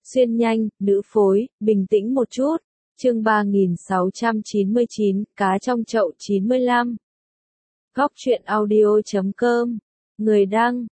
Xuyên nhanh, nữ phối, bình tĩnh một chút. Chương 3699, cá trong chậu 95. Góc truyện audio.com. Người đăng,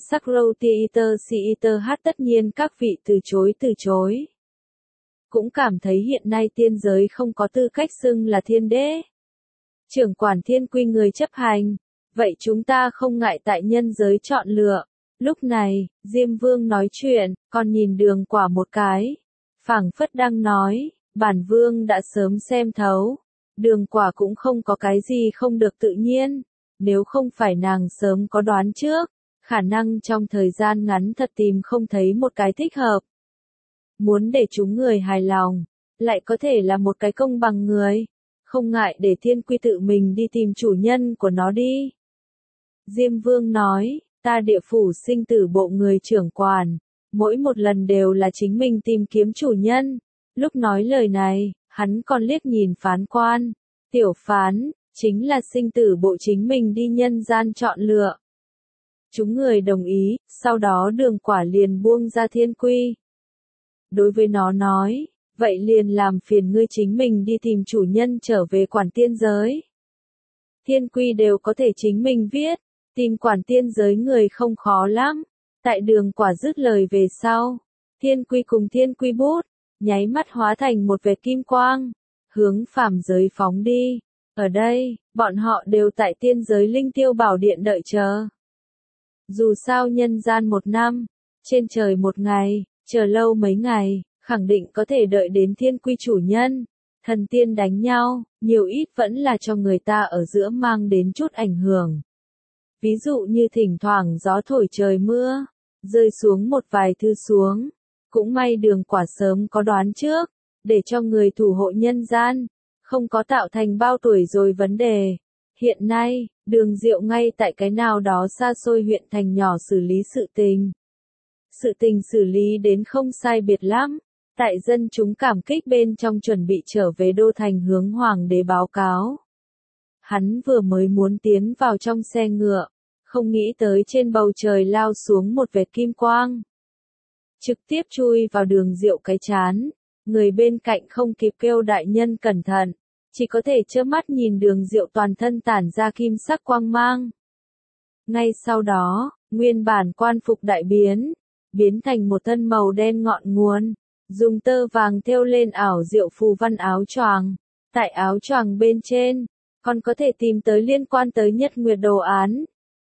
Sakrotiiter tất nhiên các vị từ chối. Cũng cảm thấy hiện nay tiên giới không có tư cách xưng là thiên đế. Trưởng quản thiên quy người chấp hành. Vậy chúng ta không ngại tại nhân giới chọn lựa. Lúc này, Diêm Vương nói chuyện, còn nhìn Đường Quả một cái. Phảng phất đang nói, bản Vương đã sớm xem thấu. Đường Quả cũng không có cái gì không được tự nhiên. Nếu không phải nàng sớm có đoán trước, khả năng trong thời gian ngắn thật tìm không thấy một cái thích hợp. Muốn để chúng người hài lòng, lại có thể là một cái công bằng người. Không ngại để thiên quy tự mình đi tìm chủ nhân của nó đi. Diêm Vương nói, ta địa phủ sinh tử bộ người trưởng quản, mỗi một lần đều là chính mình tìm kiếm chủ nhân. Lúc nói lời này, hắn còn liếc nhìn phán quan, tiểu phán, chính là sinh tử bộ chính mình đi nhân gian chọn lựa. Chúng người đồng ý, sau đó Đường Quả liền buông ra thiên quy. Đối với nó nói, vậy liền làm phiền ngươi chính mình đi tìm chủ nhân trở về quản tiên giới. Thiên quy đều có thể chính mình viết, tìm quản tiên giới người không khó lắm. Tại Đường Quả dứt lời về sau, thiên quy cùng thiên quy bút, nháy mắt hóa thành một vệt kim quang, hướng phàm giới phóng đi. Ở đây, bọn họ đều tại tiên giới linh tiêu bảo điện đợi chờ. Dù sao nhân gian một năm, trên trời một ngày, chờ lâu mấy ngày, khẳng định có thể đợi đến thiên quy chủ nhân. Thần tiên đánh nhau, nhiều ít vẫn là cho người ta ở giữa mang đến chút ảnh hưởng. Ví dụ như thỉnh thoảng gió thổi trời mưa, rơi xuống một vài thư xuống. Cũng may Đường Quả sớm có đoán trước, để cho người thủ hộ nhân gian, không có tạo thành bao tuổi rồi vấn đề. Hiện nay, Đường Diệu ngay tại cái nào đó xa xôi huyện thành nhỏ xử lý sự tình. Sự tình xử lý đến không sai biệt lắm. Tại dân chúng cảm kích bên trong chuẩn bị trở về đô thành hướng hoàng đế báo cáo. Hắn vừa mới muốn tiến vào trong xe ngựa, không nghĩ tới trên bầu trời lao xuống một vệt kim quang. Trực tiếp chui vào Đường Diệu cái trán, người bên cạnh không kịp kêu đại nhân cẩn thận, chỉ có thể trơ mắt nhìn Đường Diệu toàn thân tản ra kim sắc quang mang. Ngay sau đó, nguyên bản quan phục đại biến thành một thân màu đen ngọn nguồn, dùng tơ vàng thêu lên ảo diệu phù văn áo choàng. Tại áo choàng bên trên, còn có thể tìm tới liên quan tới nhật nguyệt đồ án.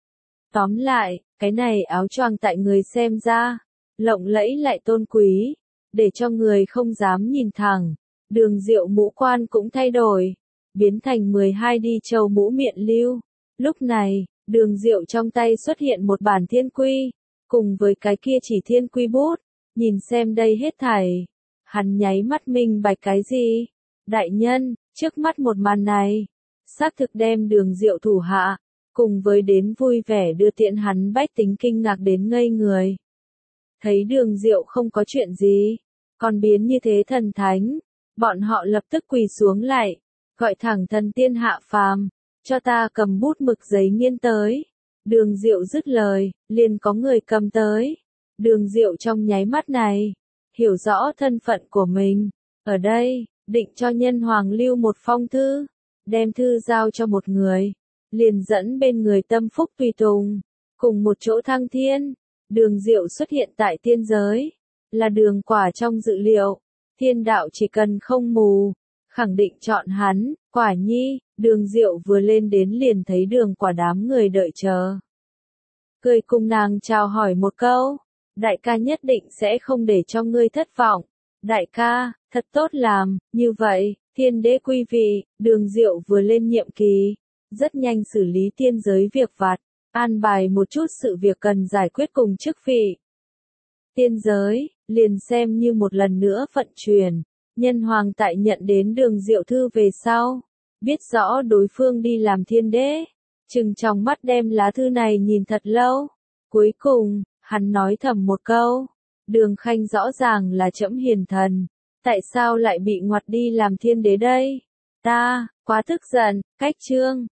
Tóm lại, cái này áo choàng tại người xem ra, lộng lẫy lại tôn quý, để cho người không dám nhìn thẳng. Đường Diệu mũ quan cũng thay đổi, biến thành 12 đi châu mũ miệng lưu. Lúc này, Đường Diệu trong tay xuất hiện một bản thiên quy, cùng với cái kia chỉ thiên quy bút. Nhìn xem đây hết thảy, hắn nháy mắt minh bạch cái gì? Đại nhân, trước mắt một màn này, xác thực đem Đường Diệu thủ hạ, cùng với đến vui vẻ đưa tiện hắn bách tính kinh ngạc đến ngây người. Thấy Đường Diệu không có chuyện gì, còn biến như thế thần thánh, bọn họ lập tức quỳ xuống lại, gọi thẳng thần tiên hạ phàm, cho ta cầm bút mực giấy nghiên tới. Đường Diệu dứt lời, liền có người cầm tới. Đường Diệu trong nháy mắt này, hiểu rõ thân phận của mình. Ở đây, định cho nhân hoàng lưu một phong thư, đem thư giao cho một người, liền dẫn bên người tâm phúc tùy tùng, cùng một chỗ thăng thiên. Đường Diệu xuất hiện tại tiên giới, là Đường Quả trong dự liệu. Thiên đạo chỉ cần không mù, khẳng định chọn hắn. Quả nhi, Đường Diệu vừa lên đến liền thấy Đường Quả đám người đợi chờ. Cười cùng nàng chào hỏi một câu. Đại ca nhất định sẽ không để cho ngươi thất vọng. Đại ca, thật tốt làm. Như vậy, thiên đế quý vị, Đường Diệu vừa lên nhiệm kỳ, rất nhanh xử lý tiên giới việc vặt, an bài một chút sự việc cần giải quyết cùng chức vị. Tiên giới, liền xem như một lần nữa vận chuyển. Nhân hoàng tại nhận đến Đường Diệu thư về sau, biết rõ đối phương đi làm thiên đế, chừng trong mắt đem lá thư này nhìn thật lâu. Cuối cùng, hắn nói thầm một câu, Đường Khanh rõ ràng là trẫm hiền thần, tại sao lại bị ngoặt đi làm thiên đế đây? Ta, quá tức giận, cách chương.